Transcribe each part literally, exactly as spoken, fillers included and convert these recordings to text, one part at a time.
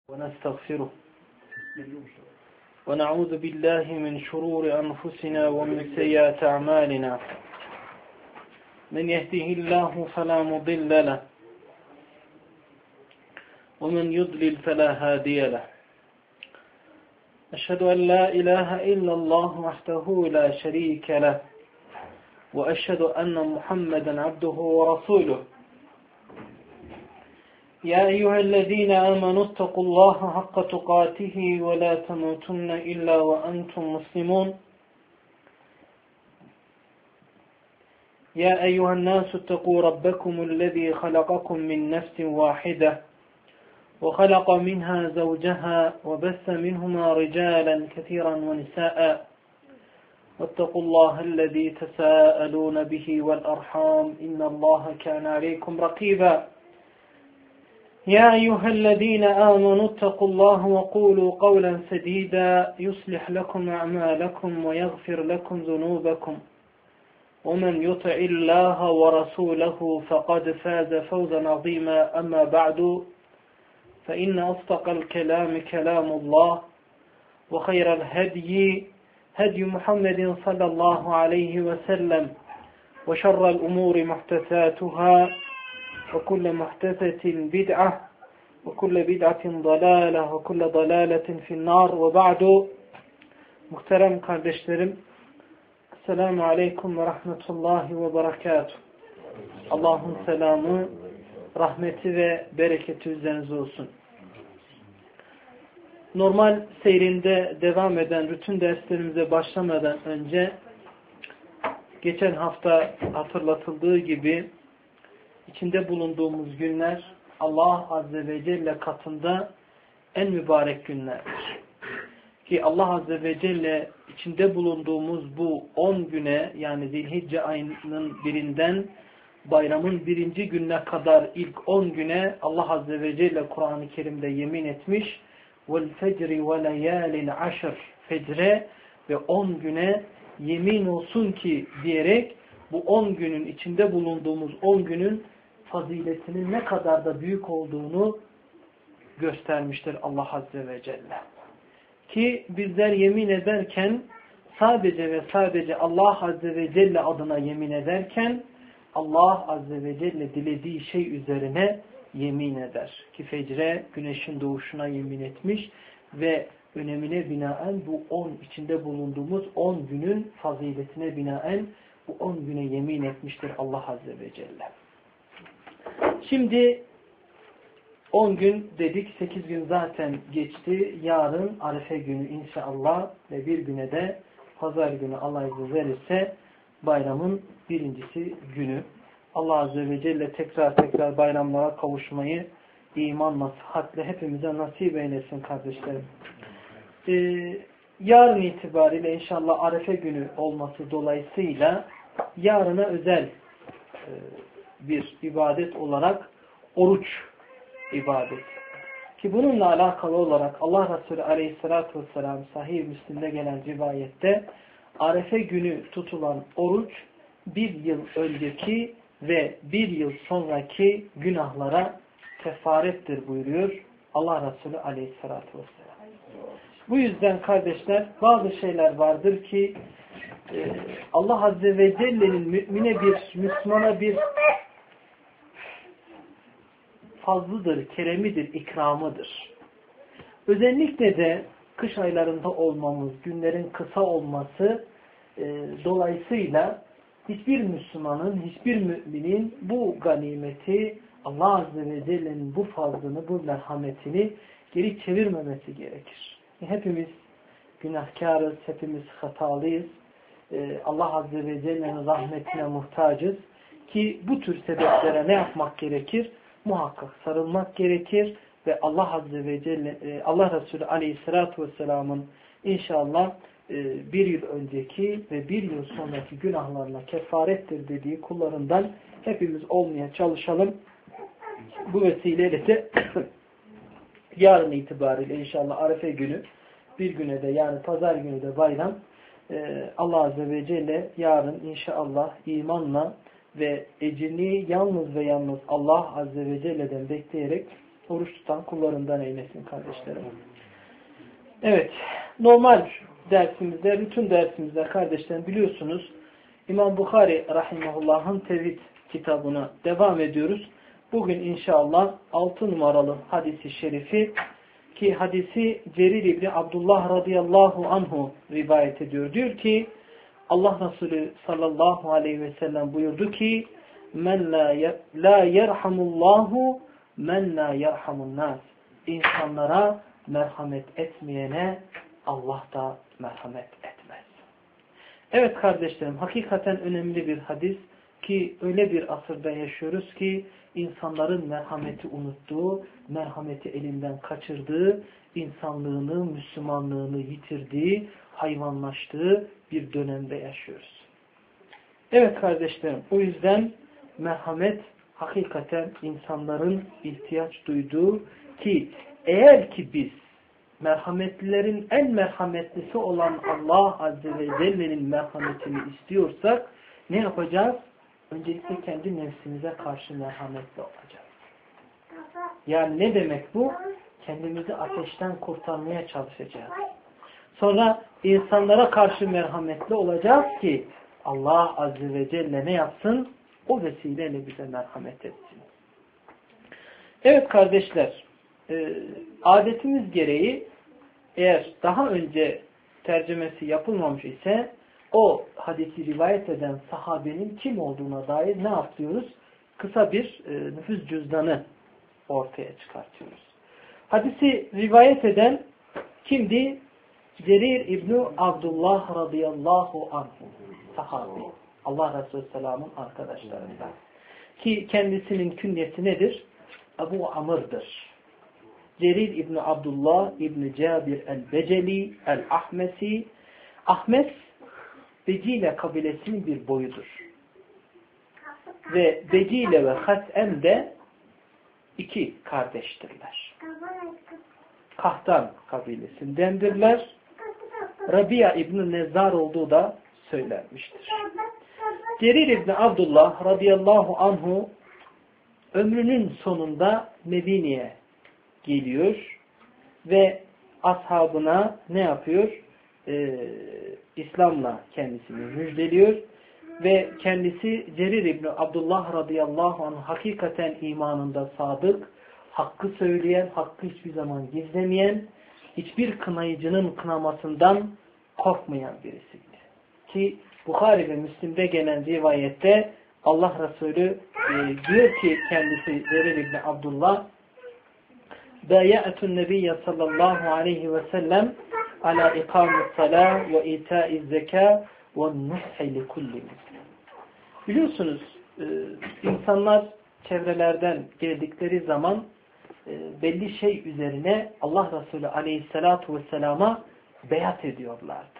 ونستغفره ونعوذ بالله من شرور أنفسنا ومن سيئات أعمالنا من يهده الله فلا مضل له ومن يضلل فلا هادي له أشهد أن لا إله إلا الله وحده لا شريك له وأشهد أن محمدا عبده ورسوله يا أيها الذين آمنوا اتقوا الله حق تقاته ولا تموتن إلا وأنتم مسلمون يا أيها الناس اتقوا ربكم الذي خلقكم من نفس واحدة وخلق منها زوجها وبث منهما رجالا كثيرا ونساء واتقوا الله الذي تساءلون به والأرحام إن الله كان عليكم رقيبا يا أيها الذين آمنوا اتقوا الله وقولوا قولا سديدا يصلح لكم أعمالكم ويغفر لكم ذنوبكم ومن يطع الله ورسوله فقد فاز فوزا عظيما أما بعد فإن أصدق الكلام كلام الله وخير الهدي هدي محمد صلى الله عليه وسلم وشر الأمور محدثاتها وكل محدثة بدعة وكل بدعة ضلالة وكل ضلالة في النار وبعد muhterem kardeşlerim Esselamu Aleyküm ve Rahmetullahi ve Berekatuhu. Allah'ın selamı, rahmeti ve bereketi üzerinize olsun. Normal seyrinde devam eden bütün derslerimize başlamadan önce geçen hafta hatırlatıldığı gibi İçinde bulunduğumuz günler Allah Azze ve Celle katında en mübarek günlerdir. Ki Allah Azze ve Celle içinde bulunduğumuz bu on güne yani Zilhicce ayının birinden bayramın birinci gününe kadar ilk on güne Allah Azze ve Celle Kur'an-ı Kerim'de yemin etmiş. وَالْفَجْرِ وَلَيَالٍ عَشْرٍ Fecre ve on güne yemin olsun ki diyerek bu on günün içinde bulunduğumuz on günün faziletinin ne kadar da büyük olduğunu göstermiştir Allah Azze ve Celle. Ki bizler yemin ederken sadece ve sadece Allah Azze ve Celle adına yemin ederken Allah Azze ve Celle dilediği şey üzerine yemin eder. Ki fecre güneşin doğuşuna yemin etmiş ve önemine binaen bu on içinde bulunduğumuz on günün faziletine binaen bu on güne yemin etmiştir Allah Azze ve Celle. Şimdi on gün dedik, sekiz gün zaten geçti. Yarın Arife günü inşallah ve bir güne de pazar günü Allah izin verirse bayramın birincisi günü. Allah Azze ve Celle tekrar tekrar bayramlara kavuşmayı imanla, sıhhatle hepimize nasip eylesin kardeşlerim. Ee, yarın itibariyle inşallah Arife günü olması dolayısıyla yarına özel e, bir ibadet olarak oruç ibadet. Ki bununla alakalı olarak Allah Resulü Aleyhisselatü Vesselam Sahih Müslim'de gelen rivayette Arife günü tutulan oruç bir yıl önceki ve bir yıl sonraki günahlara kefarettir buyuruyor Allah Resulü Aleyhisselatü Vesselam. Bu yüzden kardeşler bazı şeyler vardır ki Allah Azze ve Celle'nin mümine bir, Müslümana bir fazlıdır, keremidir, ikramıdır. Özellikle de kış aylarında olmamız, günlerin kısa olması e, dolayısıyla hiçbir Müslümanın, hiçbir müminin bu ganimeti, Allah Azze ve Celle'nin bu fazlını, bu merhametini geri çevirmemesi gerekir. Hepimiz günahkarız, hepimiz hatalıyız. Allah Azze ve Celle'nin rahmetine muhtacız ki bu tür sebeplere ne yapmak gerekir? Muhakkak sarılmak gerekir ve Allah Azze ve Celle, Allah Resulü Aleyhisselatü Vesselam'ın inşallah bir yıl önceki ve bir yıl sonraki günahlarına kefarettir dediği kullarından hepimiz olmaya çalışalım. Bu vesileyle de yarın itibariyle inşallah Arife günü bir güne de yani pazar günü de bayram. Allah Azze ve Celle yarın inşallah imanla ve ecrini yalnız ve yalnız Allah Azze ve Celle'den bekleyerek oruç tutan kullarından eylesin kardeşlerim. Evet, normal dersimizde, bütün dersimizde kardeşlerim biliyorsunuz İmam Bukhari rahimahullah'ın tevhid kitabına devam ediyoruz. Bugün inşallah altı numaralı hadisi şerifi ki hadisi Cerir İbni Abdullah radıyallahu anhu rivayet ediyor. Diyor ki Allah Resulü sallallahu aleyhi ve sellem buyurdu ki men la yerhamullahu men la yerhamun nas. İnsanlara merhamet etmeyene Allah da merhamet etmez. Evet kardeşlerim, hakikaten önemli bir hadis ki öyle bir asırda yaşıyoruz ki insanların merhameti unuttuğu, merhameti elinden kaçırdığı, insanlığını, Müslümanlığını yitirdiği, hayvanlaştığı bir dönemde yaşıyoruz. Evet kardeşlerim, o yüzden merhamet hakikaten insanların ihtiyaç duyduğu ki eğer ki biz merhametlilerin en merhametlisi olan Allah Azze ve Celle'nin merhametini istiyorsak ne yapacağız? Öncelikle kendi nefsimize karşı merhametli olacağız. Yani ne demek bu? Kendimizi ateşten kurtarmaya çalışacağız. Sonra insanlara karşı merhametli olacağız ki Allah Azze ve Celle ne yapsın? O vesileyle bize merhamet etsin. Evet kardeşler, e, adetimiz gereği eğer daha önce tercümesi yapılmamış ise o hadisi rivayet eden sahabenin kim olduğuna dair ne yapıyoruz? Kısa bir e, nüfus cüzdanı ortaya çıkartıyoruz. Hadisi rivayet eden kimdi? Cerir İbni Abdullah radıyallahu anhu sahabi. Allah Resulü Selam'ın arkadaşlarından. Ki kendisinin künyesi nedir? Ebu Amr'dır. Cerir İbni Abdullah İbni Cabir el-Beceli el-Ahmesi. Ahmes Becile kabilesinin bir boyudur. Ve Becile ve Has'em de iki kardeştirler. Kahtan kabilesindendirler. Rabia İbni Nezzar olduğu da söylenmiştir. Cerir İbni Abdullah radıyallahu anhu ömrünün sonunda Medine'ye geliyor ve ashabına ne yapıyor? Ee, İslam'la kendisini müjdeliyor ve kendisi Cerir İbni Abdullah radıyallahu anh hakikaten imanında sadık, hakkı söyleyen, hakkı hiçbir zaman gizlemeyen, hiçbir kınayıcının kınamasından korkmayan birisiydi. Ki Bukhari ve Müslim'de gelen rivayette Allah Resulü e, diyor ki kendisi Cerir İbni Abdullah Bâyâ'etun Nebiyye sallallahu aleyhi ve sellem ala ikâmis salâh ve itâiz zekâ ve nushi li kulli muslim. Biliyorsunuz e, insanlar çevrelerden geldikleri zaman e, belli şey üzerine Allah Resulü aleyhissalâtu vesselâma beyat ediyorlardı.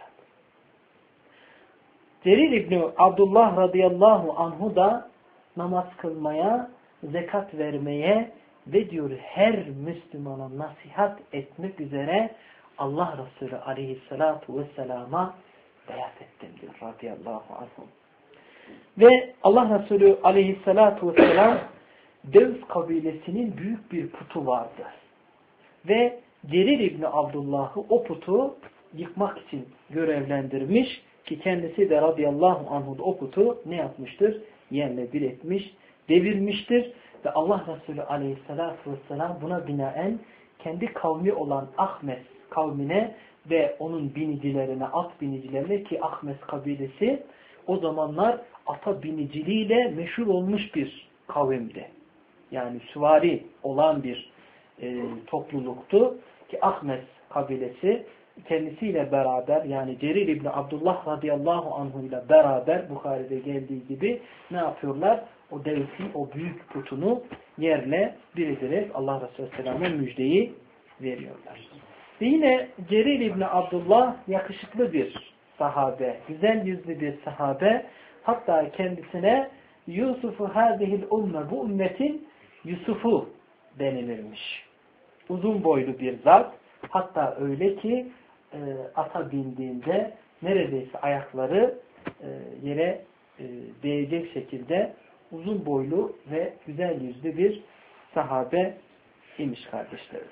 Cerir İbni Abdullah radıyallahu anhu da namaz kılmaya, zekat vermeye ve diyor her Müslümana nasihat etmek üzere Allah Resulü aleyhissalatu vesselama beyat ettim diyor radıyallahu anhu. Ve Allah Resulü aleyhissalatu vesselam Devs kabilesinin büyük bir putu vardı. Ve Cerir İbni Abdullah'ı o putu yıkmak için görevlendirmiş ki kendisi de radıyallahu anhu o putu ne yapmıştır? Yerle bir etmiş, devirmiştir. Ve Allah Resulü aleyhissalatu vesselam buna binaen kendi kavmi olan Ahmes kavmine ve onun binicilerine, at binicilerine ki Ahmes kabilesi o zamanlar ata biniciliğiyle meşhur olmuş bir kavimdi. Yani süvari olan bir e, topluluktu ki Ahmes kabilesi kendisiyle beraber yani Cerir İbni Abdullah radıyallahu anhu ile beraber Bukhari'de geldiği gibi ne yapıyorlar? O devletin o büyük putunu yerle bir ederek Allah Resulü Aleyhisselam'a müjdeyi veriyorlar. Ve yine Cerir İbni Abdullah yakışıklı bir sahabe, güzel yüzlü bir sahabe. Hatta kendisine Yusuf'u hâzihil umme, bu ümmetin Yusuf'u denilirmiş. Uzun boylu bir zat. Hatta öyle ki e, ata bindiğinde neredeyse ayakları e, yere e, değecek şekilde uzun boylu ve güzel yüzlü bir sahabe imiş kardeşlerim.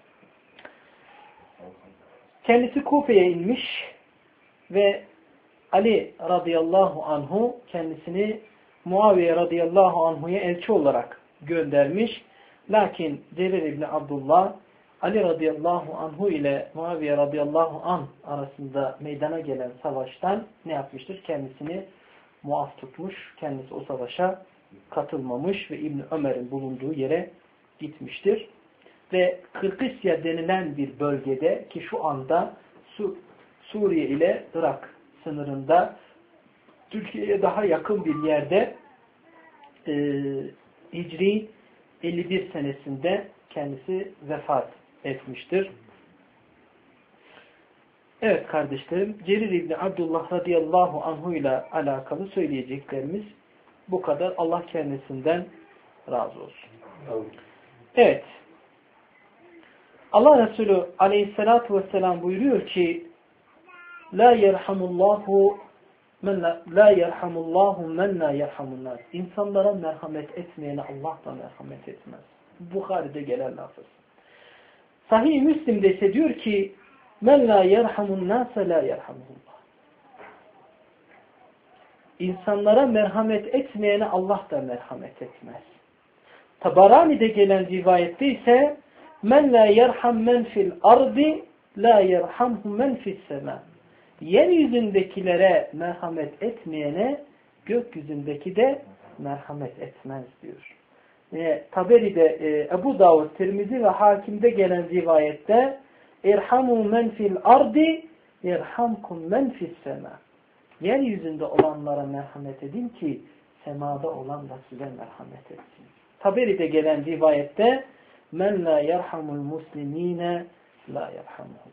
Kendisi Kufe'ye inmiş ve Ali radıyallahu anhu kendisini Muaviye radıyallahu anhu'ya elçi olarak göndermiş. Lakin Cerir İbni Abdullah Ali radıyallahu anhu ile Muaviye radıyallahu anh arasında meydana gelen savaştan ne yapmıştır? Kendisini muaf tutmuş. Kendisi o savaşa katılmamış ve İbni Ömer'in bulunduğu yere gitmiştir. Ve Kırkısya denilen bir bölgede ki şu anda Su Suriye ile Irak sınırında Türkiye'ye daha yakın bir yerde e, Hicri elli bir senesinde kendisi vefat etmiştir. Evet kardeşlerim, Cerir İbni Abdullah radıyallahu anhu ile alakalı söyleyeceklerimiz bu kadar. Allah kendisinden razı olsun. Evet. Allah Resulü aleyhissalatu vesselam buyuruyor ki La yerhamullahu men la, la yerhamullahu men la yerhamunnas. İnsanlara merhamet etmeyene Allah da merhamet etmez. Bukhari'de gelen lafız. Sahih-i Müslim'de ise diyor ki men la yerhamunnas la yerhamullah. İnsanlara merhamet etmeyene Allah da merhamet etmez. Tabarani'de gelen rivayette ise men la yerham men fil ardi la yerhamhu men fis sema. Yeryüzündekilere merhamet etmeyene gökyüzündeki de merhamet etmez diyor. E, Taberi'de e, Ebu Davud, Tirmizi ve Hakim'de gelen rivayette irhamu men fil ardi yerhamkum men fis sema. Yeryüzünde olanlara merhamet edin ki semada olan da size merhamet etsin. Taberi'de gelen rivayette men la yerhamul muslimine la yerhamuhullah.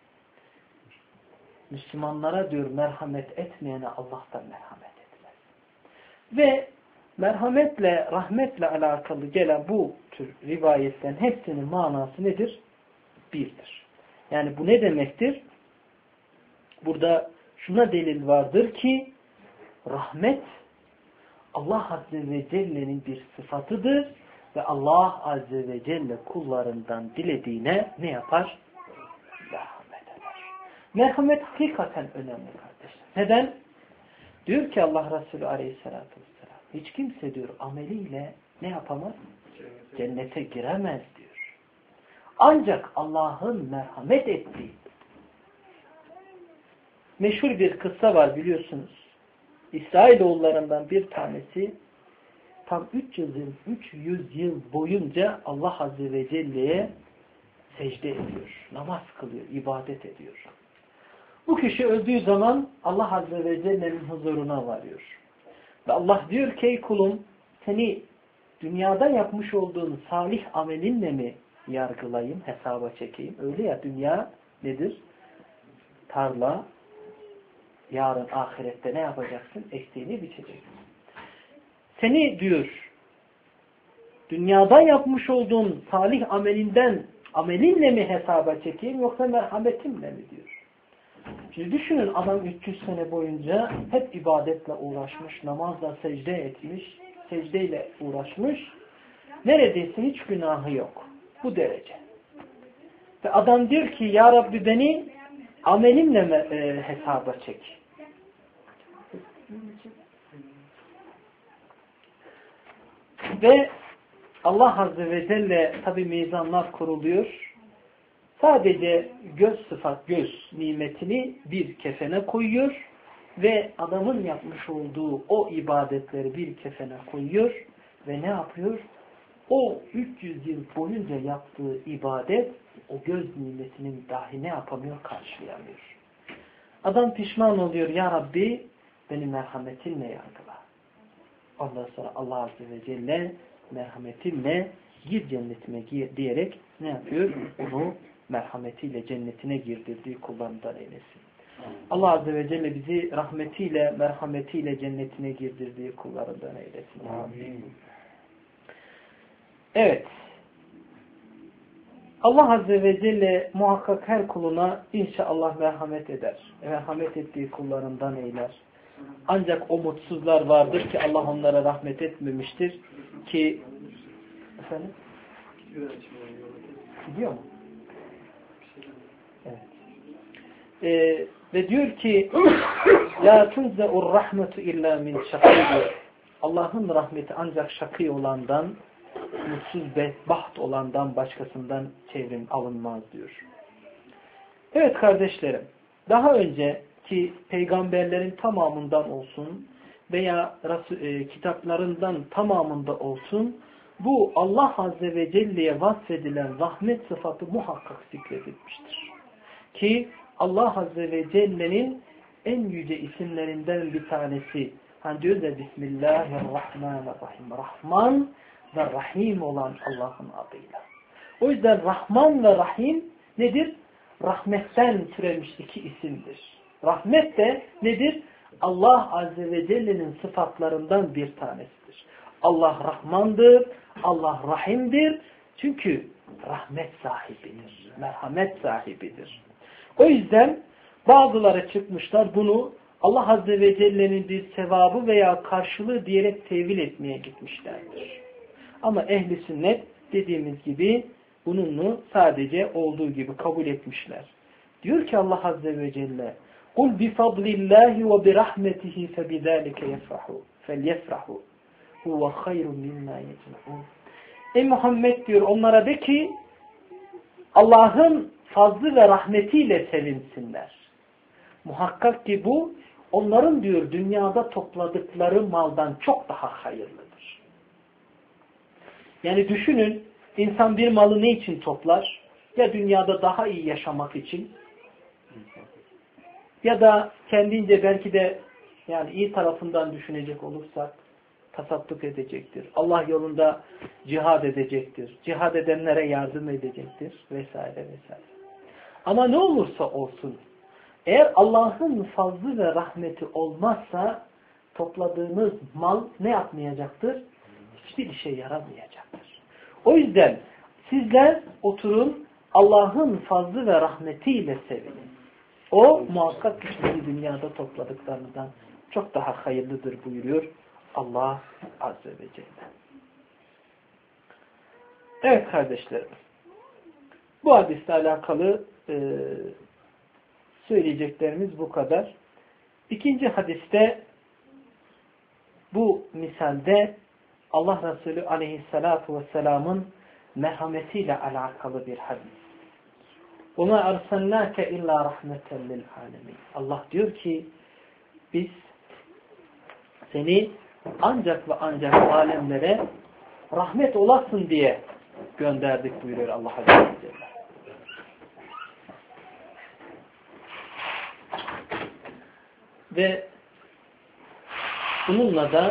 Müslümanlara diyor merhamet etmeyene Allah da merhamet etmez. Ve merhametle, rahmetle alakalı gelen bu tür rivayetten hepsinin manası nedir? Birdir. Yani bu ne demektir? Burada şuna delil vardır ki rahmet Allah Azze ve Celle'nin bir sıfatıdır ve Allah Azze ve Celle kullarından dilediğine ne yapar? Merhamet eder. Merhamet hakikaten önemli kardeşler. Neden? Diyor ki Allah Resulü Aleyhisselatü Vesselam hiç kimse diyor ameliyle ne yapamaz? Cennete giremez diyor. Ancak Allah'ın merhamet ettiği meşhur bir kıssa var biliyorsunuz. İsrailoğullarından bir tanesi tam üç yüz yıl boyunca Allah Azze ve Celle'ye secde ediyor. Namaz kılıyor, ibadet ediyor. Bu kişi öldüğü zaman Allah Azze ve Celle'nin huzuruna varıyor. Ve Allah diyor ki ey kulum seni dünyada yapmış olduğun salih amelinle mi yargılayayım, hesaba çekeyim? Öyle ya dünya nedir? Tarla. Yarın ahirette ne yapacaksın? Ektiğini biçeceksin. Seni diyor dünyada yapmış olduğun salih amelinden amelinle mi hesaba çekeyim yoksa merhametimle mi diyor. Şimdi düşünün adam üç yüz sene boyunca hep ibadetle uğraşmış, namazla secde etmiş, secdeyle uğraşmış. Neredeyse hiç günahı yok. Bu derece. Ve adam diyor ki ya Rabbi beni amelimle mi e, hesaba çek? Ve Allah Azze ve Celle tabi mizanlar kuruluyor. Sadece göz sıfat, göz nimetini bir kefene koyuyor ve adamın yapmış olduğu o ibadetleri bir kefene koyuyor ve ne yapıyor? O üç yüz yıl boyunca yaptığı ibadet o göz nimetinin dahi ne yapamıyor? Karşılayamıyor. Adam pişman oluyor. Ya Rabbi beni merhametinle yargıla. Ondan sonra Allah Azze ve Celle merhametinle gir cennetime gir diyerek ne yapıyor? Onu merhametiyle cennetine girdirdiği kullarından eylesin. Allah Azze ve Celle bizi rahmetiyle, merhametiyle cennetine girdirdiği kullarından eylesin. Amin. Evet. Allah Azze ve Celle muhakkak her kuluna inşallah merhamet eder. Merhamet ettiği kullarından eyler. Ancak o mutsuzlar vardır ki Allah onlara rahmet etmemiştir ki efendim Gidiyor mu? Evet. Ee, ve diyor ki la tunze'ur rahmetu illa min şakî. Allah'ın rahmeti ancak şakî olandan, mutsuz bedbaht olandan başkasından çevrim alınmaz diyor. Evet kardeşlerim, daha önceki peygamberlerin tamamından olsun veya e, kitaplarından tamamında olsun bu Allah Azze ve Celle'ye vasfedilen rahmet sıfatı muhakkak zikredilmiştir. Ki Allah Azze ve Celle'nin en yüce isimlerinden bir tanesi. Hani diyor da Bismillahirrahmanirrahim. Rahman ve Rahim olan Allah'ın adıyla. O yüzden Rahman ve Rahim nedir? Rahmetten türemiş iki isimdir. Rahmet de nedir? Allah Azze ve Celle'nin sıfatlarından bir tanesidir. Allah Rahmandır, Allah Rahim'dir. Çünkü rahmet sahibidir, merhamet sahibidir. O yüzden bazıları çıkmışlar bunu Allah Azze ve Celle'nin bir sevabı veya karşılığı diyerek tevil etmeye gitmişlerdir. Ama ehli sünnet dediğimiz gibi bununu sadece olduğu gibi kabul etmişler. Diyor ki Allah Azze ve Celle قُلْ بِفَضْلِ اللّٰهِ وَبِرَحْمَتِهِ فَبِذَٰلِكَ يَفْرَحُوا فَلْيَفْرَحُوا هُوَ خَيْرٌ مِمَّا يَجْمَعُونَ. Ey Muhammed diyor onlara de ki Allah'ın fazlı ve rahmetiyle sevinsinler. Muhakkak ki bu onların diyor dünyada topladıkları maldan çok daha hayırlıdır. Yani düşünün insan bir malı ne için toplar? Ya dünyada daha iyi yaşamak için ya da kendince belki de yani iyi tarafından düşünecek olursak tasadduk edecektir. Allah yolunda cihad edecektir. Cihad edenlere yardım edecektir vesaire vesaire. Ama ne olursa olsun eğer Allah'ın fazlı ve rahmeti olmazsa topladığınız mal ne yapmayacaktır? Hiçbir işe yaramayacaktır. O yüzden sizler oturun Allah'ın fazlı ve rahmetiyle sevinin. O muhakkak ki dünyada topladıklarınızdan çok daha hayırlıdır buyuruyor Allah Azze ve Celle. Evet kardeşlerim. Bu hadisle alakalı e, söyleyeceklerimiz bu kadar. İkinci hadiste bu misalde Allah Resulü Aleyhisselatü Vesselam'ın merhametiyle alakalı bir hadis. وَمَا أَرْسَلْنَاكَ اِلَّا رَحْمَةً لِلْعَالَمِينَ. Allah diyor ki biz seni ancak ve ancak alemlere rahmet olasın diye gönderdik buyuruyor Allah Azze ve Celle. Ve bununla da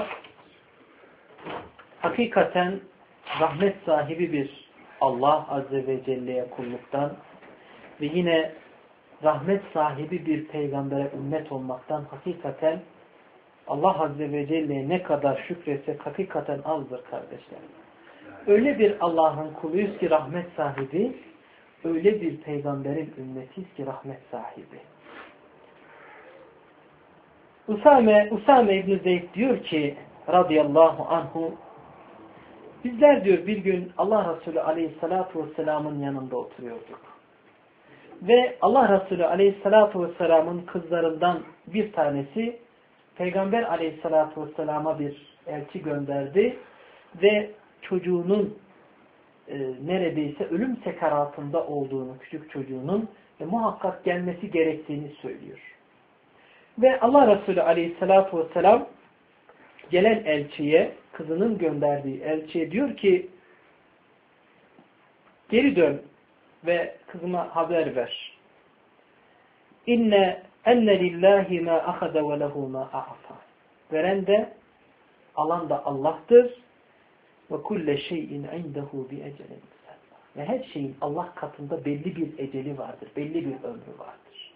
hakikaten rahmet sahibi bir Allah Azze ve Celle'ye kulluktan ve yine rahmet sahibi bir peygambere ümmet olmaktan hakikaten Allah Azze ve Celle'ye ne kadar şükretsek hakikaten azdır kardeşler. Öyle bir Allah'ın kuluyuz ki rahmet sahibi, öyle bir peygamberin ümmetiyiz ki rahmet sahibi. Usame, Usame İbn Zeyd diyor ki radıyallahu anhu bizler diyor bir gün Allah Resulü Aleyhisselatü Vesselam'ın yanında oturuyorduk. Ve Allah Resulü Aleyhisselatü Vesselam'ın kızlarından bir tanesi Peygamber Aleyhisselatü Vesselam'a bir elçi gönderdi ve çocuğunun e, neredeyse ölüm sekaratında olduğunu, küçük çocuğunun ve muhakkak gelmesi gerektiğini söylüyor. Ve Allah Resulü Aleyhisselatü Vesselam gelen elçiye, kızının gönderdiği elçiye diyor ki geri dön ve kızıma haber ver. İnne enne lillahi ma ahada ve lehu ma a'ta. Veren de alan da Allah'tır. Ve kulle şeyin indehu bi ecelin. Ve her şeyin Allah katında belli bir eceli vardır. Belli bir ömrü vardır.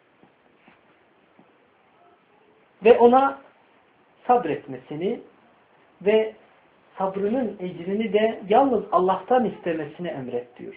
Ve ona sabretmesini ve sabrının ecrini de yalnız Allah'tan istemesini emret diyor.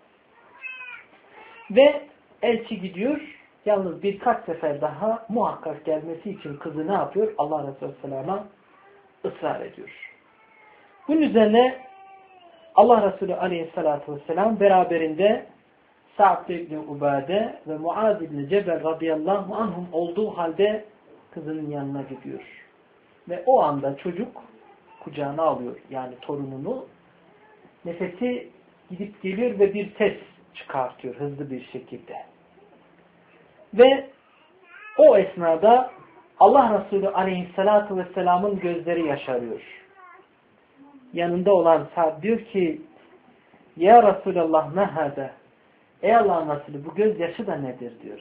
Ve elçi gidiyor. Yalnız birkaç sefer daha muhakkak gelmesi için kızı ne yapıyor? Allah Resulü Aleyhisselam'a ısrar ediyor. Bunun üzerine Allah Resulü aleyhissalatu vesselam beraberinde Sa'd ibn Ubade ve Muaz ibn Cebel radıyallahu anhum olduğu halde kızının yanına gidiyor. Ve o anda çocuk kucağına alıyor. Yani torununu. Nefesi gidip geliyor ve bir ses çıkartıyor hızlı bir şekilde. Ve o esnada Allah Resulü aleyhissalatu vesselamın gözleri yaşarıyor. Yanında olan Sa'd diyor ki Ya Resulallah ne hâde? Ey Allah'ın Resulü bu gözyaşı da nedir diyor.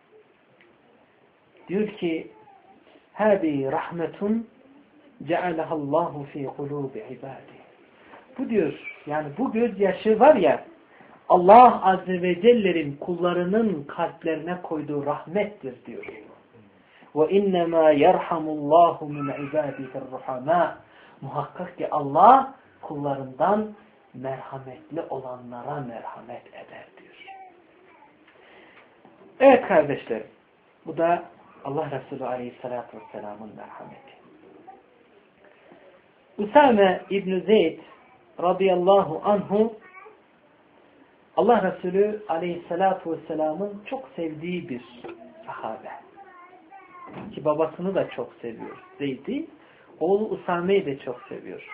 Diyor ki hâbi rahmetun cealehallahu fi kulubi ibadi. Bu diyor yani bu gözyaşı var ya Allah Azze ve Celle'nin kullarının kalplerine koyduğu rahmettir diyor. Ve innemâ yerhamullahu min ibâdihir ruhamâ. Muhakkak ki Allah kullarından merhametli olanlara merhamet eder diyor. Evet kardeşlerim. Bu da Allah Resulü Aleyhisselatü Vesselam'ın merhameti. Usame İbn Zeyd radıyallahu anhu Allah Resulü Aleyhisselatü Vesselam'ın çok sevdiği bir sahabe. Ki babasını da çok seviyor. Zeyd'i. Oğlu Usame'yi de çok seviyor.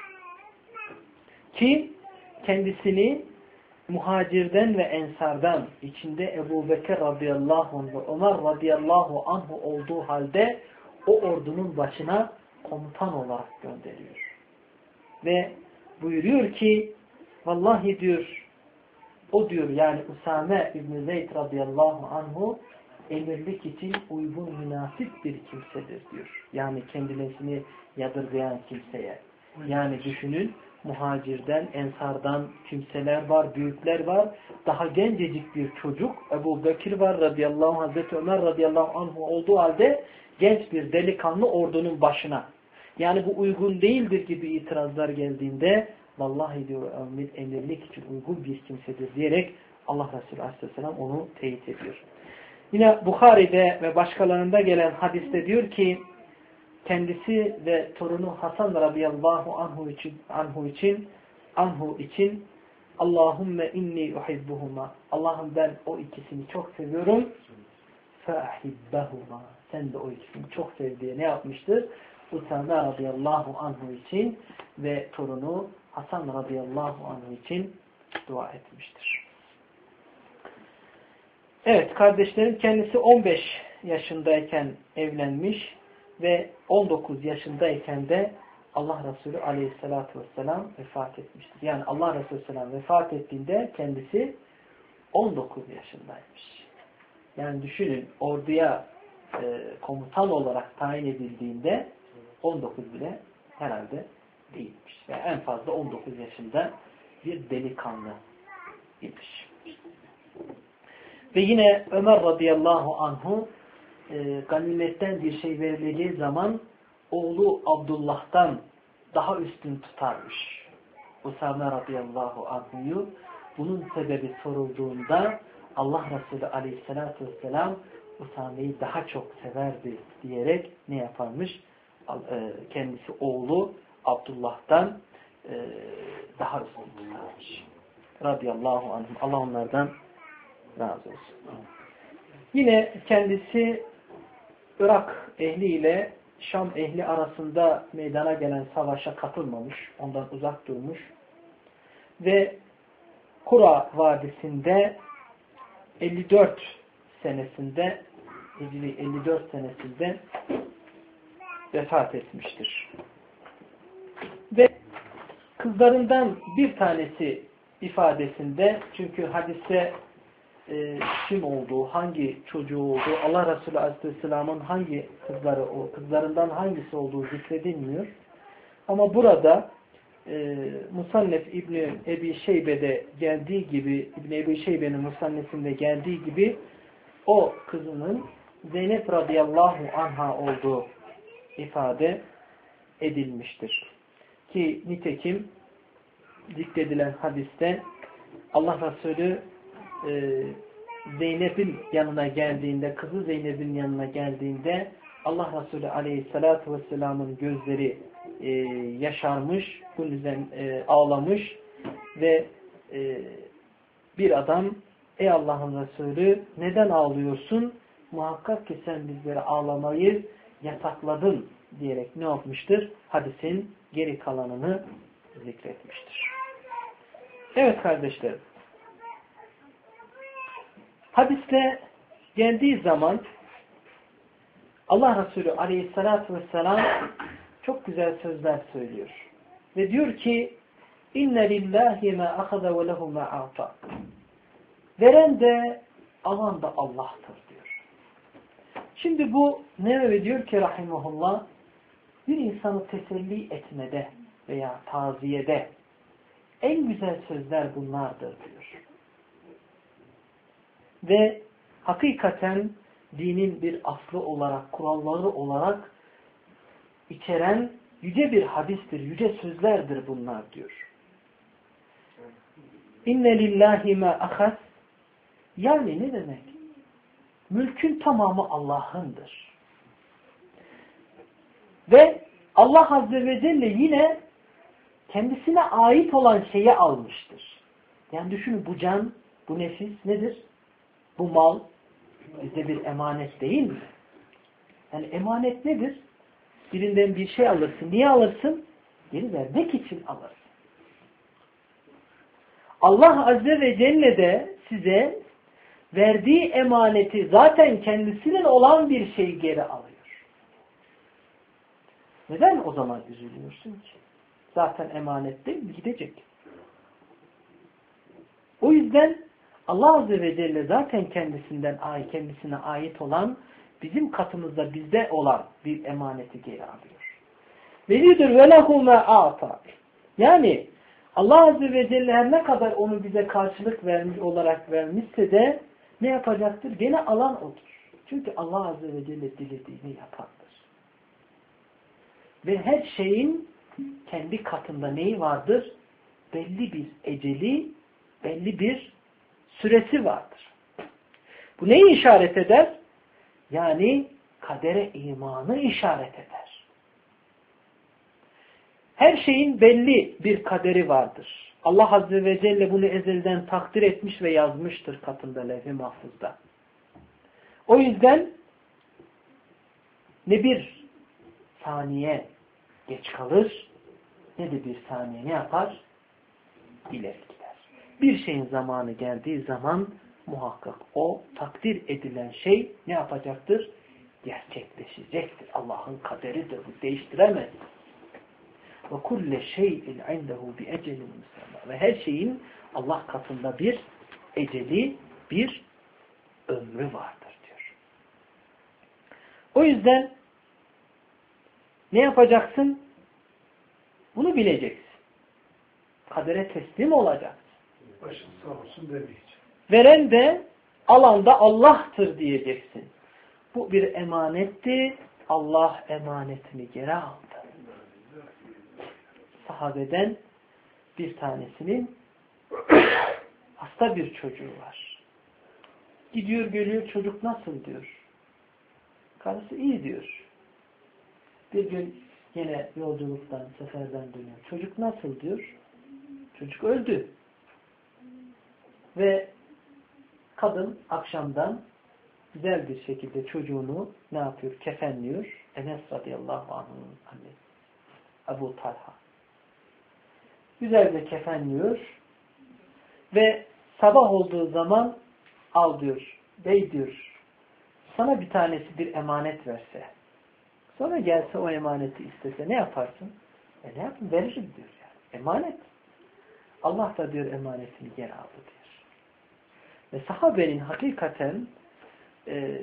Ki kendisini muhacirden ve ensardan içinde Ebu Bekir radıyallahu anh ve Ömer radıyallahu anh olduğu halde o ordunun başına komutan olarak gönderiyor. Ve buyuruyor ki vallahi diyor o diyor yani Usame İbn Zeyd radıyallahu anhu emirlik için uygun münasip bir kimsedir diyor. Yani kendisini yadırgayan kimseye. Yani düşünün muhacirden, ensardan kimseler var, büyükler var. Daha gencecik bir çocuk Ebu Bekir var radıyallahu anh, Hazreti Ömer radıyallahu anh olduğu halde genç bir delikanlı ordunun başına. Yani bu uygun değildir gibi itirazlar geldiğinde vallahi diyor emirlik için uygun bir kimsedir diyerek Allah Resulü aleyhisselam onu teyit ediyor. Yine Bukhari'de ve başkalarında gelen hadiste diyor ki kendisi ve torunu Hasan radıyallahu anhu için anhu için anhu için Allahümme inni uhibbuhuma. Allah'ım ben o ikisini çok seviyorum. Fahibbahuma. Sen de o ikisini çok sev diye ne yapmıştır? Usame radıyallahu anhu için ve torunu Hasan radıyallahu anhu için dua etmiştir. Evet kardeşlerim kendisi on beş yaşındayken evlenmiş ve on dokuz yaşındayken de Allah Resulü aleyhissalatü vesselam vefat etmiştir. Yani Allah Resulü aleyhisselam vefat ettiğinde kendisi on dokuz yaşındaymış. Yani düşünün orduya e, komutan olarak tayin edildiğinde on dokuz bile herhalde değilmiş. Yani en fazla on dokuz yaşında bir delikanlı imiş. Ve yine Ömer radıyallahu anhu e, ganimetten bir şey verileceği zaman oğlu Abdullah'tan daha üstün tutarmış. Usame radıyallahu anhu'yu bunun sebebi sorulduğunda Allah Resulü aleyhissalatü vesselam Usame'yi daha çok severdi diyerek ne yaparmış? Kendisi oğlu Abdullah'tan daha üstün tutarmış. Radıyallahu anhum. Allah onlardan razı olsun. Yine kendisi Irak ehliyle Şam ehli arasında meydana gelen savaşa katılmamış. Ondan uzak durmuş. Ve Kura Vadisi'nde elli dört senesinde Hicri elli dört senesinde vefat etmiştir. Ve kızlarından bir tanesi ifadesinde çünkü hadiste e, kim olduğu, hangi çocuğu olduğu, Allah Resulü Aleyhisselam'ın hangi kızları, o kızlarından hangisi olduğu zikredilmiyor. Ama burada e, Musannef İbni Ebi Şeybe'de geldiği gibi, İbni Ebi Şeybe'nin Musannef'inde geldiği gibi o kızının Zeynep radıyallahu anha olduğu ifade edilmiştir. Ki nitekim zikredilen hadiste Allah Resulü e, Zeynep'in yanına geldiğinde, kızı Zeynep'in yanına geldiğinde Allah Resulü aleyhissalatu vesselamın gözleri e, yaşarmış, bunun üzerine e, ağlamış Ve e, bir adam ey Allah'ın Resulü neden ağlıyorsun? Muhakkak ki sen bizlere ağlamayı yasakladın diyerek ne yapmıştır? Hadisin geri kalanını zikretmiştir. Evet kardeşlerim. Hadiste geldiği zaman Allah Resulü aleyhissalatü vesselam çok güzel sözler söylüyor. Ve diyor ki İnne lillahi ma ahaza ve lehu ma a'ta. Veren de alan da Allah'tır diyor. Şimdi bu Nevevi diyor ki rahimahullah bir insanı teselli etmede veya taziyede en güzel sözler bunlardır diyor. Ve hakikaten dinin bir aslı olarak, kuralları olarak içeren yüce bir hadistir, yüce sözlerdir bunlar diyor. İnne lillahi ma ahas. Yani ne demek? Mülkün tamamı Allah'ındır. Ve Allah Azze ve Celle yine kendisine ait olan şeyi almıştır. Yani düşünün bu can, bu nefis nedir? Bu mal bizde bir emanet değil mi? Yani emanet nedir? Birinden bir şey alırsın. Niye alırsın? Geri vermek için alırsın. Allah Azze ve Celle de size verdiği emaneti zaten kendisinin olan bir şeyi geri alıyor. Neden o zaman üzülüyorsun ki? Zaten emanet değil mi? Gidecek. O yüzden Allah Azze ve Celle zaten kendisinden ait, kendisine ait olan bizim katımızda bizde olan bir emaneti geri alıyor. Velidir ve lehu ma a'ta. Yani Allah Azze ve Celle her ne kadar onu bize karşılık vermiş olarak vermişse de ne yapacaktır? Gene alan odur. Çünkü Allah Azze ve Celle dilediğini yapandır. Ve her şeyin kendi katında neyi vardır? Belli bir eceli, belli bir süresi vardır. Bu neyi işaret eder? Yani kadere imanı işaret eder. Her şeyin belli bir kaderi vardır. Allah Azze ve Celle bunu ezelden takdir etmiş ve yazmıştır katında levh-i mahfuzda. O yüzden ne bir saniye geç kalır ne de bir saniye ne yapar? İleri gider. Bir şeyin zamanı geldiği zaman muhakkak o takdir edilen şey ne yapacaktır? Gerçekleşecektir. Allah'ın kaderidir. Bu değiştiremez. Ve kulle şeyin indehu bi ecelin musamma. Ve her şeyin Allah katında bir eceli, bir ömrü vardır diyor. O yüzden ne yapacaksın? Bunu bileceksin. Kadere teslim olacaksın. Başın sağ olsun demeyeceksin. Veren de alan da Allah'tır diyeceksin. Bu bir emanetti. Allah emanetini geri aldı. Sahabeden bir tanesinin hasta bir çocuğu var. Gidiyor geliyor çocuk nasıl diyor. Karısı iyi diyor. Bir gün yine yolculuktan, seferden dönüyor. Çocuk nasıl diyor. Çocuk öldü. Ve kadın akşamdan güzel bir şekilde çocuğunu ne yapıyor? Kefenliyor. Enes radıyallahu anh'ın annesi. Ebu Talha. Güzelce kefenliyor. Ve sabah olduğu zaman al diyor. Bey diyor. Sana bir tanesi bir emanet verse. Sonra gelse o emaneti istese ne yaparsın? E ne yapayım? Veririm diyor yani. Emanet. Allah da diyor emanetini geri aldı diyor. Ve sahabenin hakikaten e,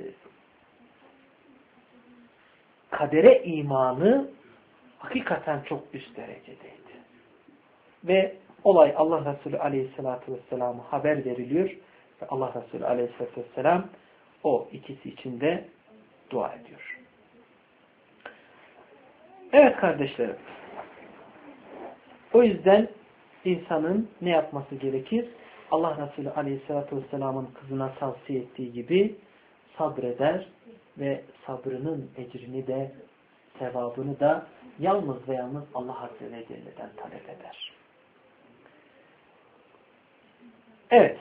kadere imanı hakikaten çok üst derecedeydi. Ve olay Allah Resulü Aleyhisselatü Vesselam'a haber veriliyor. Ve Allah Resulü Aleyhisselatü Vesselam o ikisi için de dua ediyor. Evet kardeşlerim. O yüzden insanın ne yapması gerekir? Allah Resulü Aleyhisselatü Vesselam'ın kızına tavsiye ettiği gibi sabreder ve sabrının ecrini de sevabını da yalnız ve yalnız Allah Azze ve Celle'den talep eder. Evet.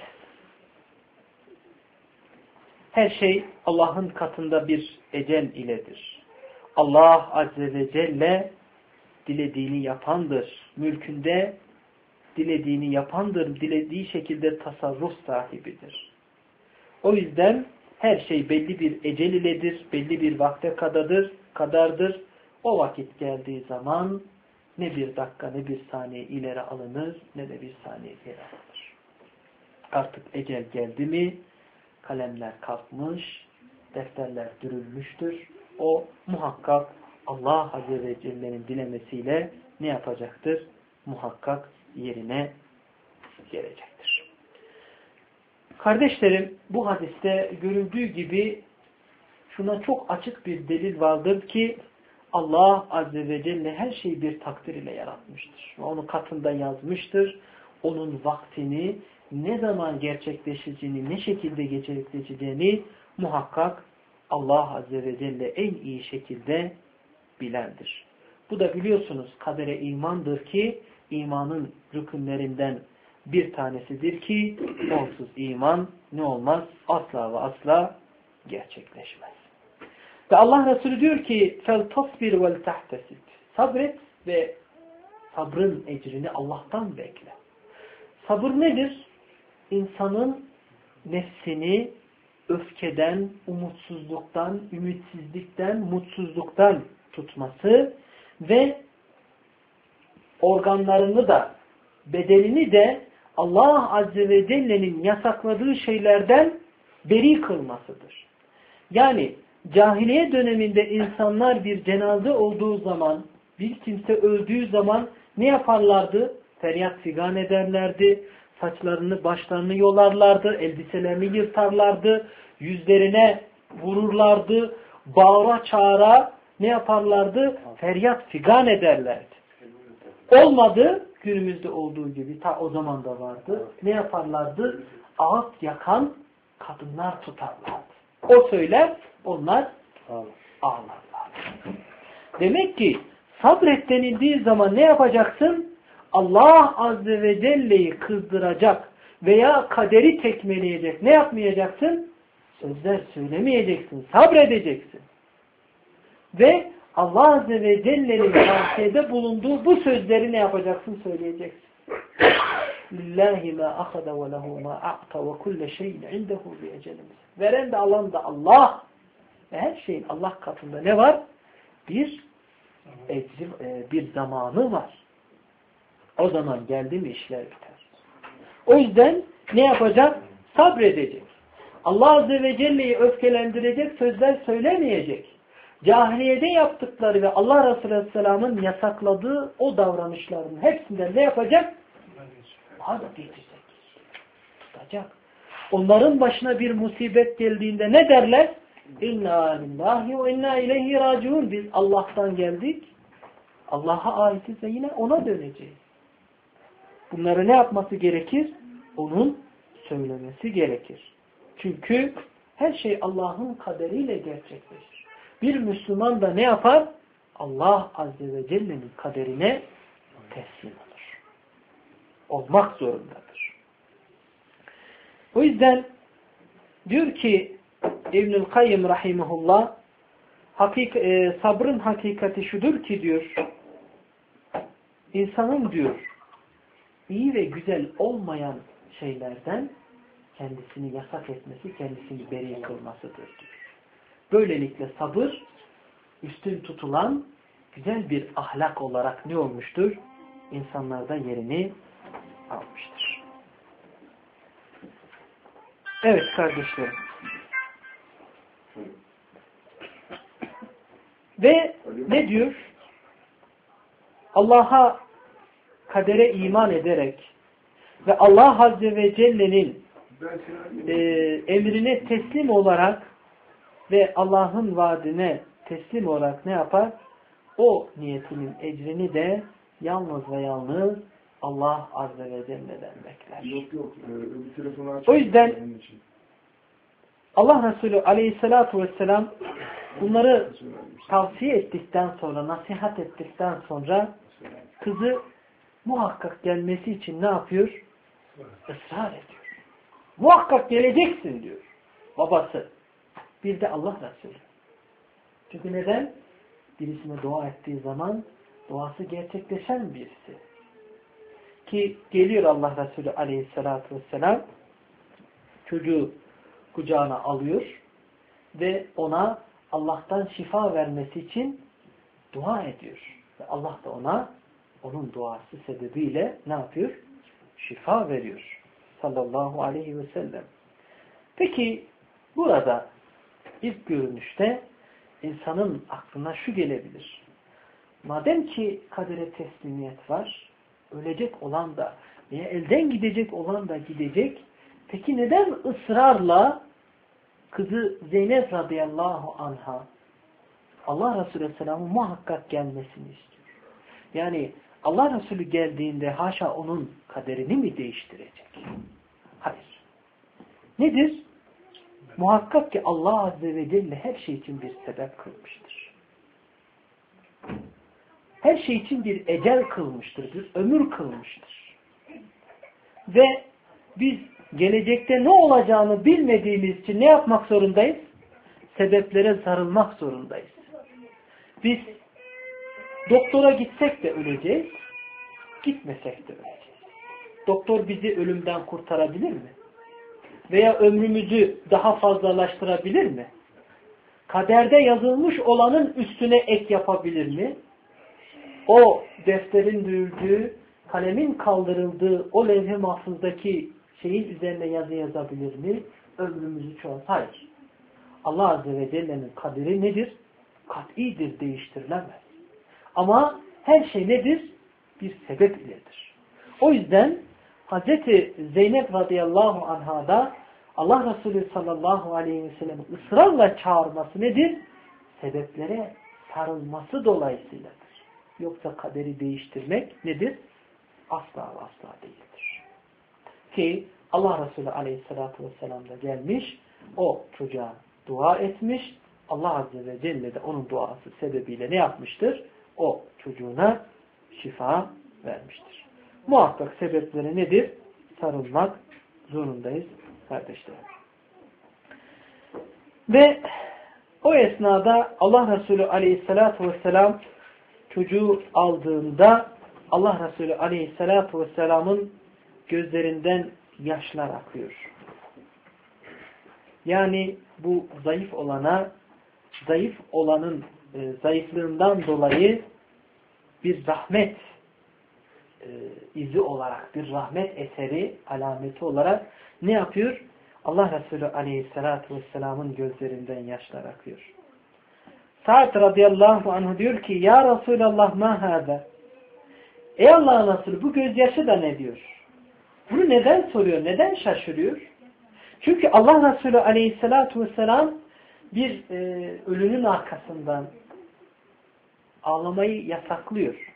Her şey Allah'ın katında bir ecel iledir. Allah Azze ve Celle dilediğini yapandır. Mülkünde dilediğini yapandır. Dilediği şekilde tasarruf sahibidir. O yüzden her şey belli bir ecel iledir. Belli bir vakte kadardır. kadardır. O vakit geldiği zaman ne bir dakika ne bir saniye ileri alınır ne de bir saniye geri alınır. Artık ecel geldi mi kalemler kalkmış, defterler dürülmüştür. O muhakkak Allah Azze ve Celle'nin dilemesiyle ne yapacaktır? Muhakkak yerine gelecektir. Kardeşlerim, bu hadiste görüldüğü gibi şuna çok açık bir delil vardır ki Allah Azze ve Celle her şeyi bir takdir ile yaratmıştır. Onun katında yazmıştır. Onun vaktini ne zaman gerçekleşeceğini, ne şekilde gerçekleşeceğini muhakkak Allah Azze ve Celle en iyi şekilde bilendir. Bu da biliyorsunuz kadere imandır ki imanın rükünlerinden bir tanesidir ki onsuz iman ne olmaz? Asla ve asla gerçekleşmez. Ve Allah Resulü diyor ki فَلْتَصْبِرْ وَلْتَحْتَسِبْ Sabret ve sabrın ecrini Allah'tan bekle. Sabır nedir? İnsanın nefsini öfkeden, umutsuzluktan, ümitsizlikten, mutsuzluktan tutması ve organlarını da, bedenini de Allah Azze ve Celle'nin yasakladığı şeylerden beri kılmasıdır. Yani cahiliye döneminde insanlar bir cenaze olduğu zaman, bir kimse öldüğü zaman ne yaparlardı? Feryat figan ederlerdi. Saçlarını, başlarını yolarlardı. Elbiselerini yırtarlardı. Yüzlerine vururlardı. Bağıra çağıra ne yaparlardı? Feryat figan ederlerdi. Olmadı. Günümüzde olduğu gibi ta o zaman da vardı. Ne yaparlardı? Ağıt yakan kadınlar tutarlardı. O söyler, onlar ağlarlar. Demek ki sabret denildiği zaman ne yapacaksın? Allah Azze ve Celle'yi kızdıracak veya kaderi tekmeleyecek. Ne yapmayacaksın? Sözler söylemeyeceksin. Sabredeceksin. Ve Allah Azze ve Celle'nin tavsiyede bulunduğu bu sözleri ne yapacaksın? Söyleyeceksin. Lillahi ma ahada ve lehu ma a'ta ve kulle şeyin indehu bi ecelimiz. Veren de alan da Allah. Ve her şeyin Allah katında ne var? Bir ecri, bir zamanı var. O zaman geldi mi işler biter. O yüzden ne yapacak? Sabredecek. Allah Azze ve Celle'yi öfkelendirecek sözler söylemeyecek. Cahiliyede yaptıkları ve Allah Resulü Aleyhisselam'ın yasakladığı o davranışların hepsinden ne yapacak? Vazgeçecek. Tutacak. Onların başına bir musibet geldiğinde ne derler? İnna lillahi ve inna ileyhi raciun. Biz Allah'tan geldik. Allah'a aitiz ve yine ona döneceğiz. Bunları ne yapması gerekir? Onun söylemesi gerekir. Çünkü her şey Allah'ın kaderiyle gerçekleşir. Bir Müslüman da ne yapar? Allah Azze ve Celle'nin kaderine teslim olur. Olmak zorundadır. O yüzden diyor ki İbnül Kayyim rahimehullah hakik e, sabrın hakikati şudur ki diyor insanın diyor iyi ve güzel olmayan şeylerden kendisini yasak etmesi, kendisini beri kılmasıdır diyor. Böylelikle sabır üstün tutulan güzel bir ahlak olarak ne olmuştur? İnsanlarda yerini almıştır. Evet kardeşlerim. Ve ne diyor? Allah'a kadere iman ederek ve Allah Azze ve Celle'nin e, emrine teslim olarak ve Allah'ın vaadine teslim olarak ne yapar? O niyetinin ecrini de yalnız ve yalnız Allah Azze ve Celle'den bekler. Yok yok. O yüzden Allah Resulü Aleyhisselatü Vesselam bunları tavsiye ettikten sonra, nasihat ettikten sonra kızı muhakkak gelmesi için ne yapıyor? Israr ediyor. Muhakkak geleceksin diyor babası. Bir de Allah Resulü. Çünkü neden? Birisine dua ettiği zaman duası gerçekleşen birisi. Ki geliyor Allah Resulü aleyhissalatü vesselam, çocuğu kucağına alıyor ve ona Allah'tan şifa vermesi için dua ediyor. Ve Allah da ona onun duası sebebiyle ne yapıyor? Şifa veriyor. Sallallahu aleyhi ve sellem. Peki burada ilk görünüşte insanın aklına şu gelebilir. Madem ki kadere teslimiyet var, ölecek olan da veya elden gidecek olan da gidecek, peki neden ısrarla kızı Zeynep radıyallahu anha Allah Resulü Aleyhisselam'ın muhakkak gelmesini istiyor? Yani Allah Resulü geldiğinde haşa onun kaderini mi değiştirecek? Hayır. Nedir? Muhakkak ki Allah Azze ve Celle her şey için bir sebep kılmıştır. Her şey için bir ecel kılmıştır, bir ömür kılmıştır. Ve biz gelecekte ne olacağını bilmediğimiz için ne yapmak zorundayız? Sebeplere sarılmak zorundayız. Biz doktora gitsek de öleceğiz, gitmesek de öleceğiz. Doktor bizi ölümden kurtarabilir mi? Veya ömrümüzü daha fazlalaştırabilir mi? Kaderde yazılmış olanın üstüne ek yapabilir mi? O defterin dövüldüğü, kalemin kaldırıldığı o levh-i mahfuzdaki şeyin üzerine yazı yazabilir mi? Ömrümüzü çoğaltır. Hayır. Allah Azze ve Celle'nin kaderi nedir? Kat'idir, değiştirilemez. Ama her şey nedir? Bir sebep iledir. O yüzden Hazreti Zeynep radıyallahu anha'da Allah Resulü sallallahu aleyhi ve sellem'in ısrarla çağırması nedir? Sebeplere sarılması dolayısıyladır. Yoksa kaderi değiştirmek nedir? Asla asla değildir. Ki Allah Resulü aleyhissalatü vesselam da gelmiş, o çocuğa dua etmiş, Allah Azze ve Celle de onun duası sebebiyle ne yapmıştır? O çocuğuna şifa vermiştir. Muhakkak sebepleri nedir? Sarılmak zorundayız kardeşlerim. Ve o esnada Allah Resulü aleyhissalatu vesselam çocuğu aldığında Allah Resulü aleyhissalatu vesselamın gözlerinden yaşlar akıyor. Yani bu zayıf olana, zayıf olanın e, zayıflığından dolayı bir rahmet e, izi olarak, bir rahmet eseri, alameti olarak ne yapıyor? Allah Resulü aleyhissalatu vesselamın gözlerinden yaşlar akıyor. Sa'd radıyallahu anh diyor ki, Ya Resulallah ma hâzâ? Ey Allah'ın Resulü, bu gözyaşı da ne diyor? Bunu neden soruyor? Neden şaşırıyor? Çünkü Allah Resulü aleyhissalatu vesselam bir e, ölünün arkasından ağlamayı yasaklıyor.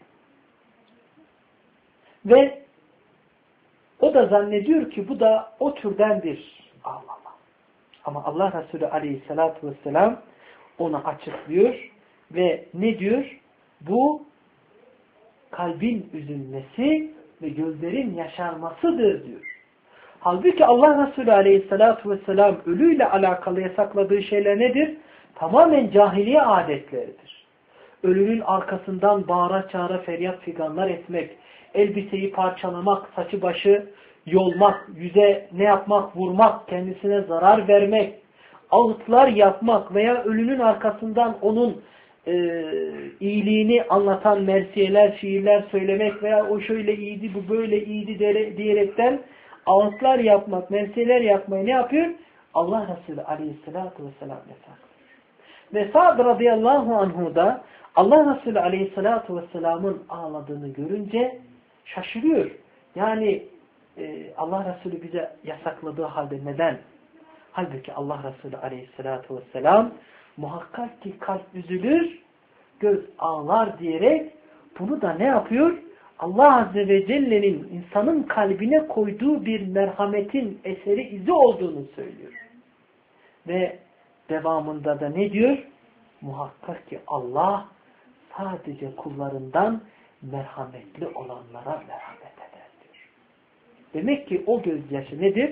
Ve o da zannediyor ki bu da o türden bir ağlama. Ama Allah Resulü aleyhissalatu vesselam onu açıklıyor ve ne diyor? Bu kalbin üzülmesi ve gözlerin yaşarmasıdır diyor. Halbuki Allah Resulü aleyhissalatu vesselam ölüyle alakalı yasakladığı şeyler nedir? Tamamen cahiliye adetleridir. Ölünün arkasından bağıra çağıra feryat figanlar etmek, elbiseyi parçalamak, saçı başı yolmak, yüze ne yapmak, vurmak, kendisine zarar vermek, ağıtlar yapmak veya ölünün arkasından onun e, iyiliğini anlatan mersiyeler, şiirler söylemek veya o şöyle iyiydi, bu böyle iyiydi diyerekten ağıtlar yapmak, mersiyeler yapmayı ne yapıyor? Allah Resulü aleyhissalatu vesselam yasaklıyor. Ve Sa'd radıyallahu anhu da Allah Resulü aleyhissalatu vesselamın ağladığını görünce şaşırıyor. Yani e, Allah Resulü bize yasakladığı halde neden? Halbuki Allah Resulü aleyhissalatu vesselam muhakkak ki kalp üzülür, göz ağlar diyerek bunu da ne yapıyor? Allah Azze ve Celle'nin insanın kalbine koyduğu bir merhametin eseri, izi olduğunu söylüyor. Ve devamında da ne diyor? Muhakkak ki Allah sadece kullarından merhametli olanlara merhamet eder diyor. Demek ki o gözyaşı nedir?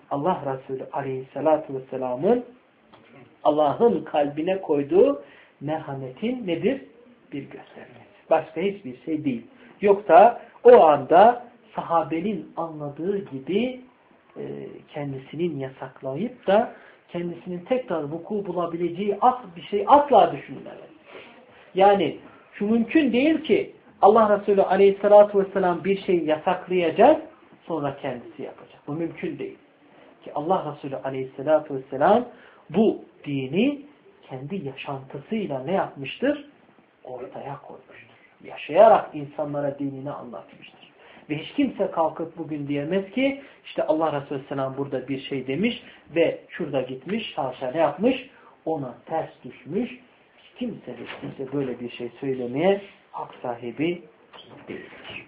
Allah Resulü Aleyhisselatü Vesselam'ın Allah'ın kalbine koyduğu merhametin nedir? Bir göstergesi. Başka hiçbir şey değil. Yoksa o anda sahabenin anladığı gibi e, kendisinin yasaklayıp da kendisinin tekrar vuku bulabileceği as bir şey asla düşünmemeli. Yani şu mümkün değil ki Allah Resulü Aleyhisselatü Vesselam bir şeyi yasaklayacak, sonra kendisi yapacak. Bu mümkün değil. Ki Allah Resulü Aleyhisselatü Vesselam bu dini kendi yaşantısıyla ne yapmıştır? Ortaya koymuştur. Yaşayarak insanlara dinini anlatmıştır. Ve hiç kimse kalkıp bugün diyemez ki işte Allah Resulü Aleyhisselam burada bir şey demiş ve şurada gitmiş, haşa ne yapmış? Ona ters düşmüş. Hiç kimse de kimse böyle bir şey söylemeye hak sahibi değildir.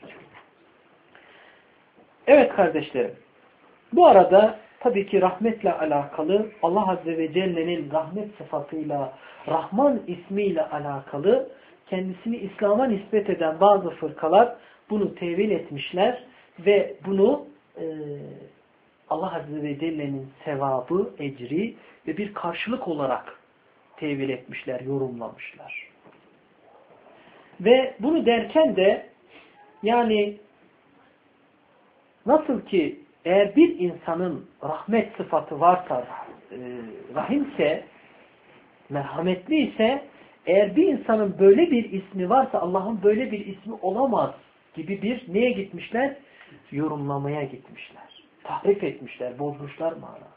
Evet kardeşlerim. Bu arada tabii ki rahmetle alakalı Allah Azze ve Celle'nin rahmet sıfatıyla, Rahman ismiyle alakalı kendisini İslam'a nispet eden bazı fırkalar bunu tevil etmişler ve bunu e, Allah Azze ve Celle'nin sevabı, ecri ve bir karşılık olarak tevil etmişler, yorumlamışlar. Ve bunu derken de yani nasıl ki eğer bir insanın rahmet sıfatı varsa, e, rahimse, merhametli ise, eğer bir insanın böyle bir ismi varsa Allah'ın böyle bir ismi olamaz gibi bir neye gitmişler? Yorumlamaya gitmişler. Tahrif etmişler, bozmuşlar mana.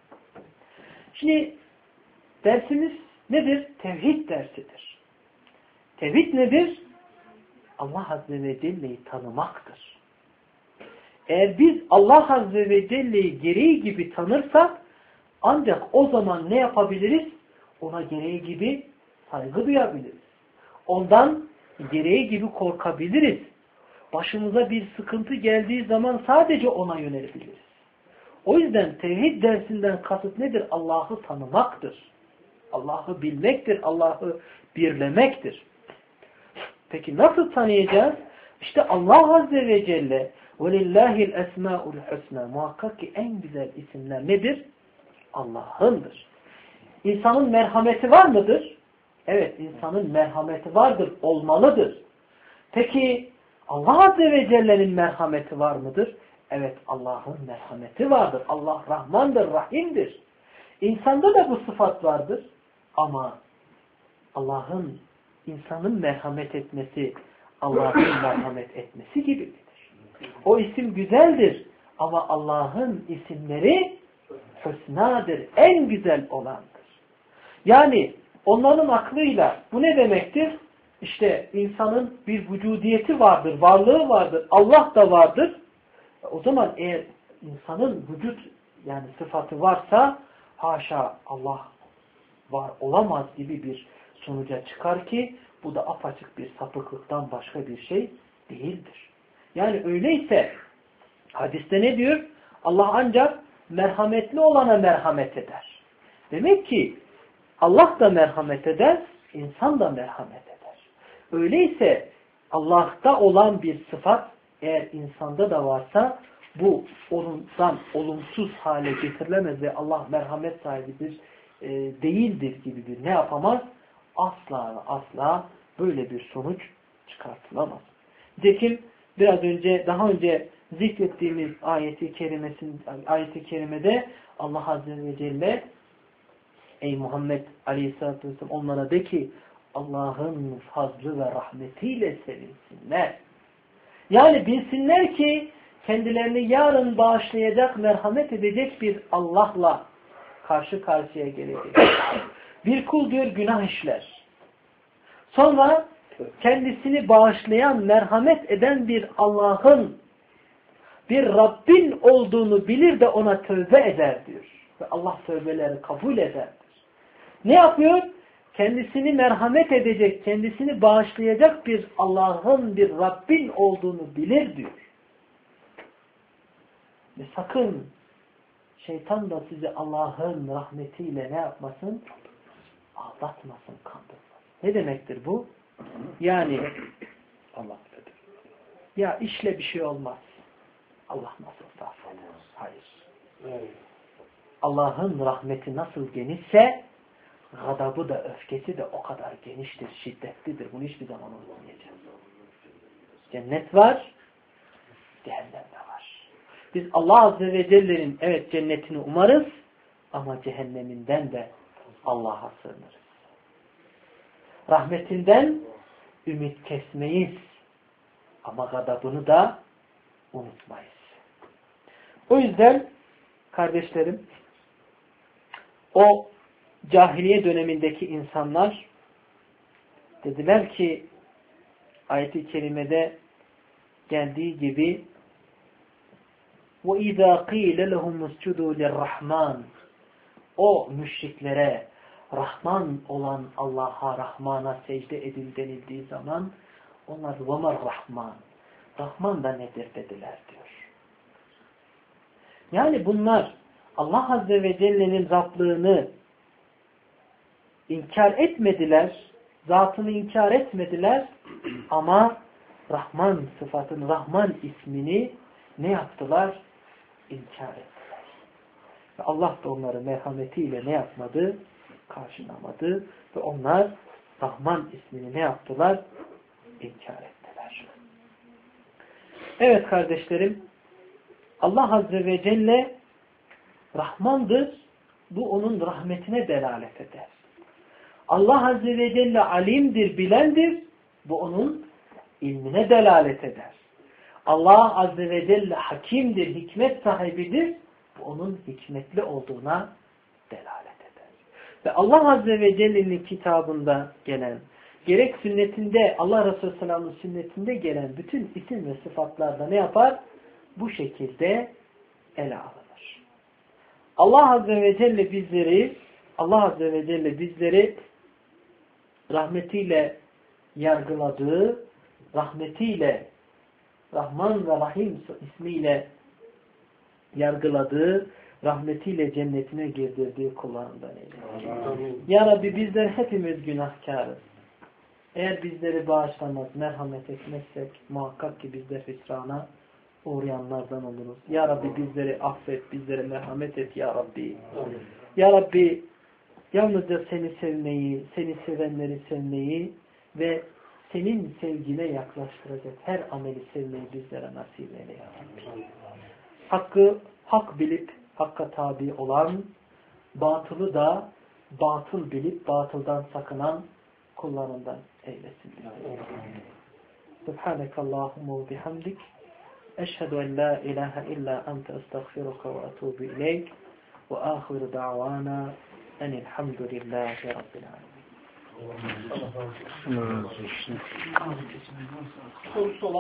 Şimdi dersimiz nedir? Tevhid dersidir. Tevhid nedir? Allah Azze ve Celle'yi tanımaktır. Eğer biz Allah Azze ve Celle'yi gereği gibi tanırsak ancak o zaman ne yapabiliriz? Ona gereği gibi saygı duyabiliriz. Ondan gereği gibi korkabiliriz. Başımıza bir sıkıntı geldiği zaman sadece ona yönelebiliriz. O yüzden tevhid dersinden kasıt nedir? Allah'ı tanımaktır. Allah'ı bilmektir. Allah'ı birlemektir. Peki nasıl tanıyacağız? İşte Allah Azze ve Celle وَلِلَّهِ الْاَسْمَاءُ الْحُسْنَى Muhakkak ki en güzel isimler nedir? Allah'ındır. İnsanın merhameti var mıdır? Evet, insanın merhameti vardır, olmalıdır. Peki Allah Azze ve Celle'nin merhameti var mıdır? Evet, Allah'ın merhameti vardır. Allah Rahmandır, Rahim'dir. İnsanda da bu sıfat vardır. Ama Allah'ın, insanın merhamet etmesi, Allah'ın merhamet etmesi gibidir. O isim güzeldir. Ama Allah'ın isimleri hüsnadır, en güzel olandır. Yani onların aklıyla bu ne demektir? İşte insanın bir vücudiyeti vardır, varlığı vardır, Allah da vardır. O zaman eğer insanın vücut yani sıfatı varsa haşa Allah var olamaz gibi bir sonuca çıkar ki bu da apaçık bir sapıklıktan başka bir şey değildir. Yani öyleyse hadiste ne diyor? Allah ancak merhametli olana merhamet eder. Demek ki Allah da merhamet eder, insan da merhamet eder. Öyleyse Allah'ta olan bir sıfat eğer insanda da varsa bu ondan olumsuz hale getirilemez ve Allah merhamet sahibidir, e, değildir gibi bir ne yapamaz? Asla asla böyle bir sonuç çıkartılamaz. Nitekim biraz önce daha önce zikrettiğimiz ayeti kerimesin ayeti kerimede Allah Azze ve Celle ey Muhammed Aleyhisselatü Vesselam onlara de ki Allah'ın fazlı ve rahmetiyle sevinsinler. Yani bilsinler ki kendilerini yarın bağışlayacak, merhamet edecek bir Allah'la karşı karşıya gelecek. Bir kul diyor günah işler. Sonra kendisini bağışlayan, merhamet eden bir Allah'ın, bir Rabbin olduğunu bilir de ona tövbe eder diyor. Ve Allah tövbeleri kabul ederdir. Ne yapıyor? Kendisini merhamet edecek, kendisini bağışlayacak bir Allah'ın, bir Rabbin olduğunu bilir diyor. Ve sakın şeytan da sizi Allah'ın rahmetiyle ne yapmasın? Aldatmasın, kandırmasın. Ne demektir bu? Yani Allah ya işle bir şey olmaz. Allah nasıl affeder? Hayır. Evet. Allah'ın rahmeti nasıl genişse gadabı da öfkesi de o kadar geniştir, şiddetlidir. Bunu hiçbir zaman unutmayacağız. Cennet var, cehennem de var. Biz Allah Azze ve Celle'nin evet cennetini umarız ama cehenneminden de Allah'a sığınırız. Rahmetinden ümit kesmeyiz ama gadabını da unutmayız. O yüzden kardeşlerim o cahiliye dönemindeki insanlar dediler ki ayet-i kerimede geldiği gibi وَاِذَا قِيلَ لَهُمْ اسْجُدُوا لِلرَّحْمَانِ O müşriklere Rahman olan Allah'a, Rahman'a secde edin denildiği zaman onlar وَمَا Rahman Rahman da nedir dediler diyor. Yani bunlar Allah Azze ve Celle'nin Rablığını inkar etmediler, zatını inkar etmediler ama Rahman sıfatını, Rahman ismini ne yaptılar? İnkar ettiler. Ve Allah da onları merhametiyle ne yapmadı? Karşılamadı. Ve onlar Rahman ismini ne yaptılar? İnkar ettiler. Evet kardeşlerim, Allah Azze ve Celle Rahmandır. Bu onun rahmetine delalet eder. Allah Azze ve Celle alimdir, bilendir. Bu onun ilmine delalet eder. Allah Azze ve Celle hakimdir, hikmet sahibidir. Bu onun hikmetli olduğuna delalet eder. Ve Allah Azze ve Celle'nin kitabında gelen, gerek sünnetinde, Allah Resulü Sallallahu sünnetinde gelen bütün isim ve sıfatlarda ne yapar? Bu şekilde ele alınır. Allah Azze ve Celle bizleri, Allah Azze ve Celle bizleri rahmetiyle yargıladığı, rahmetiyle Rahman ve Rahim ismiyle yargıladığı, rahmetiyle cennetine girdirdiği kullarından eylesin. Ya Rabbi bizler hepimiz günahkarız. Eğer bizleri bağışlamaz, merhamet etmezsek muhakkak ki bizler hüsrana uğrayanlardan oluruz. Ya Rabbi bizleri affet, bizlere merhamet et Ya Rabbi. Ya Rabbi yalnızca seni sevmeyi, seni sevenleri sevmeyi ve senin sevgine yaklaştıracak her ameli sevmeyi bizlere nasip eyle Ya Rabbi. Hakkı hak bilip hakka tabi olan, batılı da batıl bilip batıldan sakınan kullarından eylesin. Subhanekallahumma ve bihamdik. Eşhedü en la ilahe illa ente estağfiruka ve etûbü ileyk. Ve âhiru da'vana enilhamdülillahi rabbil alemin. Allah razı olsun.